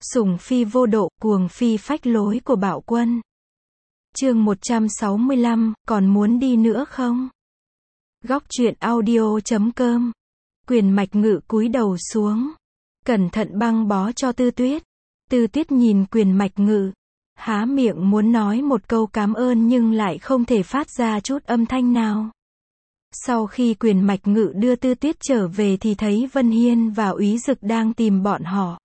Sủng phi vô độ, cuồng phi phách lối của Bạo Quân. Chương 165, còn muốn đi nữa không? Góc truyện audio.com. Quyền Mạch Ngự cúi đầu xuống, cẩn thận băng bó cho Tư Tuyết. Tư Tuyết nhìn Quyền Mạch Ngự, há miệng muốn nói một câu cảm ơn nhưng lại không thể phát ra chút âm thanh nào. Sau khi Quyền Mạch Ngự đưa Tư Tuyết trở về thì thấy Vân Hiên và Úy Dực đang tìm bọn họ.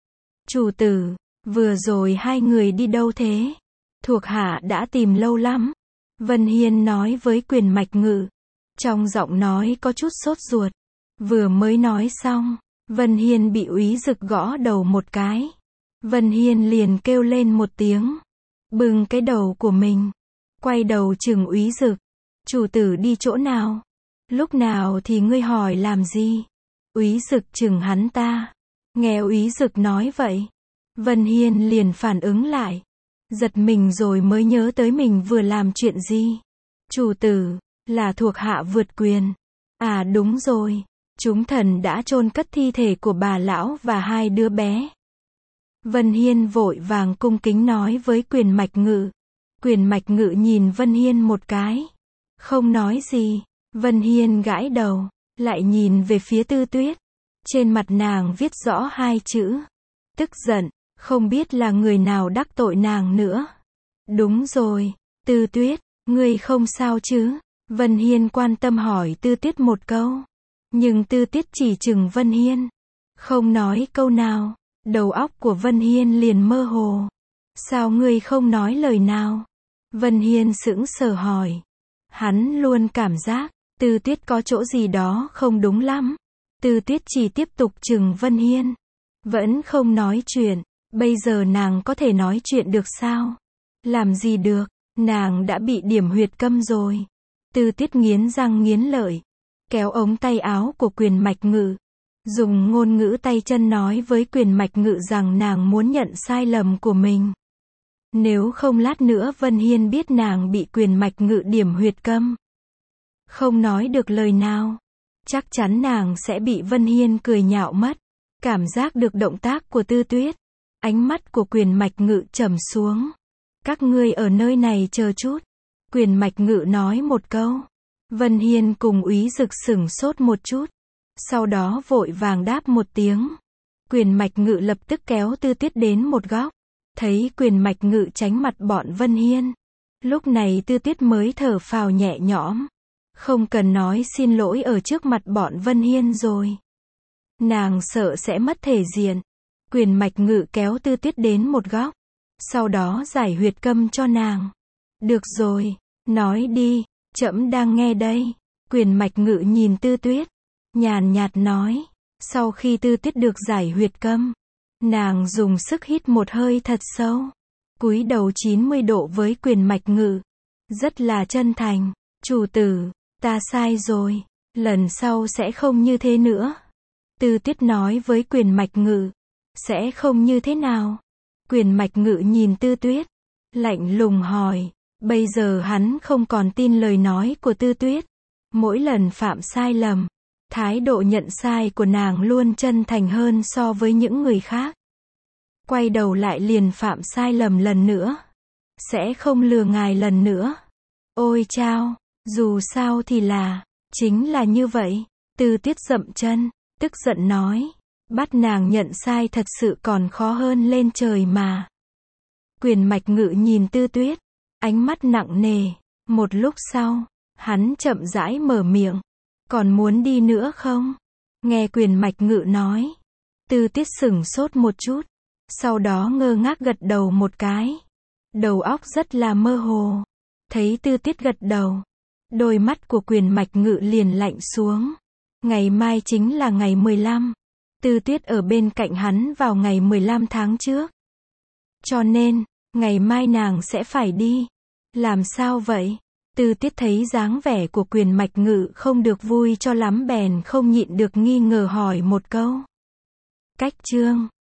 Chủ tử, vừa rồi hai người đi đâu thế? Thuộc hạ đã tìm lâu lắm. Vân Hiên nói với Quyền Mạch Ngự. Trong giọng nói có chút sốt ruột. Vừa mới nói xong, Vân Hiên bị Úy Dực gõ đầu một cái. Vân Hiên liền kêu lên một tiếng, bưng cái đầu của mình, quay đầu chừng Úy Dực. Chủ tử đi chỗ nào? Lúc nào thì ngươi hỏi làm gì? Úy Dực chừng hắn ta. Nghe Úy Dực nói vậy, Vân Hiên liền phản ứng lại, giật mình rồi mới nhớ tới mình vừa làm chuyện gì. Chủ tử, là thuộc hạ vượt quyền. À đúng rồi, chúng thần đã chôn cất thi thể của bà lão và hai đứa bé. Vân Hiên vội vàng cung kính nói với Quyền Mạch Ngự. Quyền Mạch Ngự nhìn Vân Hiên một cái, không nói gì. Vân Hiên gãi đầu, lại nhìn về phía Tư Tuyết. Trên mặt nàng viết rõ hai chữ, tức giận, không biết là người nào đắc tội nàng nữa. Đúng rồi, Tư Tuyết, ngươi không sao chứ? Vân Hiên quan tâm hỏi Tư Tuyết một câu. Nhưng Tư Tuyết chỉ chừng Vân Hiên, không nói câu nào. Đầu óc của Vân Hiên liền mơ hồ. Sao ngươi không nói lời nào? Vân Hiên sững sờ hỏi. Hắn luôn cảm giác Tư Tuyết có chỗ gì đó không đúng lắm. Tư Tuyết chỉ tiếp tục chừng Vân Hiên, vẫn không nói chuyện. Bây giờ nàng có thể nói chuyện được sao? Làm gì được, nàng đã bị điểm huyệt câm rồi. Tư Tuyết nghiến răng nghiến lợi, kéo ống tay áo của Quyền Mạch Ngự, dùng ngôn ngữ tay chân nói với Quyền Mạch Ngự rằng nàng muốn nhận sai lầm của mình. Nếu không lát nữa Vân Hiên biết nàng bị Quyền Mạch Ngự điểm huyệt câm, không nói được lời nào, chắc chắn nàng sẽ bị Vân Hiên cười nhạo mất. Cảm giác được động tác của Tư Tuyết, ánh mắt của Quyền Mạch Ngự trầm xuống. Các ngươi ở nơi này chờ chút. Quyền Mạch Ngự nói một câu. Vân Hiên cùng Úy Dực sửng sốt một chút, sau đó vội vàng đáp một tiếng. Quyền Mạch Ngự lập tức kéo Tư Tuyết đến một góc. Thấy Quyền Mạch Ngự tránh mặt bọn Vân Hiên, lúc này Tư Tuyết mới thở phào nhẹ nhõm. Không cần nói xin lỗi ở trước mặt bọn Vân Hiên rồi. Nàng sợ sẽ mất thể diện. Quyền Mạch Ngự kéo Tư Tuyết đến một góc, sau đó giải huyệt câm cho nàng. Được rồi, nói đi, trẫm đang nghe đây. Quyền Mạch Ngự nhìn Tư Tuyết, nhàn nhạt nói. Sau khi Tư Tuyết được giải huyệt câm, nàng dùng sức hít một hơi thật sâu, cúi đầu 90 độ với Quyền Mạch Ngự, rất là chân thành. Chủ tử, ta sai rồi, lần sau sẽ không như thế nữa. Tư Tuyết nói với Quyền Mạch Ngự. Sẽ không như thế nào? Quyền Mạch Ngự nhìn Tư Tuyết, lạnh lùng hỏi. Bây giờ hắn không còn tin lời nói của Tư Tuyết. Mỗi lần phạm sai lầm, thái độ nhận sai của nàng luôn chân thành hơn so với những người khác. Quay đầu lại liền phạm sai lầm lần nữa. Sẽ không lừa ngài lần nữa. Ôi chao, dù sao thì chính là như vậy. Tư Tuyết dậm chân, tức giận nói. Bắt nàng nhận sai thật sự còn khó hơn lên trời mà. Quyền Mạch Ngự nhìn Tư Tuyết, ánh mắt nặng nề. Một lúc sau, hắn chậm rãi mở miệng. Còn muốn đi nữa không? Nghe Quyền Mạch Ngự nói, Tư Tuyết sửng sốt một chút, sau đó ngơ ngác gật đầu một cái. Đầu óc rất là mơ hồ. Thấy Tư Tuyết gật đầu, đôi mắt của Quyền Mạch Ngự liền lạnh xuống. Ngày mai chính là ngày 15. Tư Tuyết ở bên cạnh hắn vào ngày 15 tháng trước. Cho nên, ngày mai nàng sẽ phải đi. Làm sao vậy? Tư Tuyết thấy dáng vẻ của Quyền Mạch Ngự không được vui cho lắm bèn không nhịn được nghi ngờ hỏi một câu. Cách chương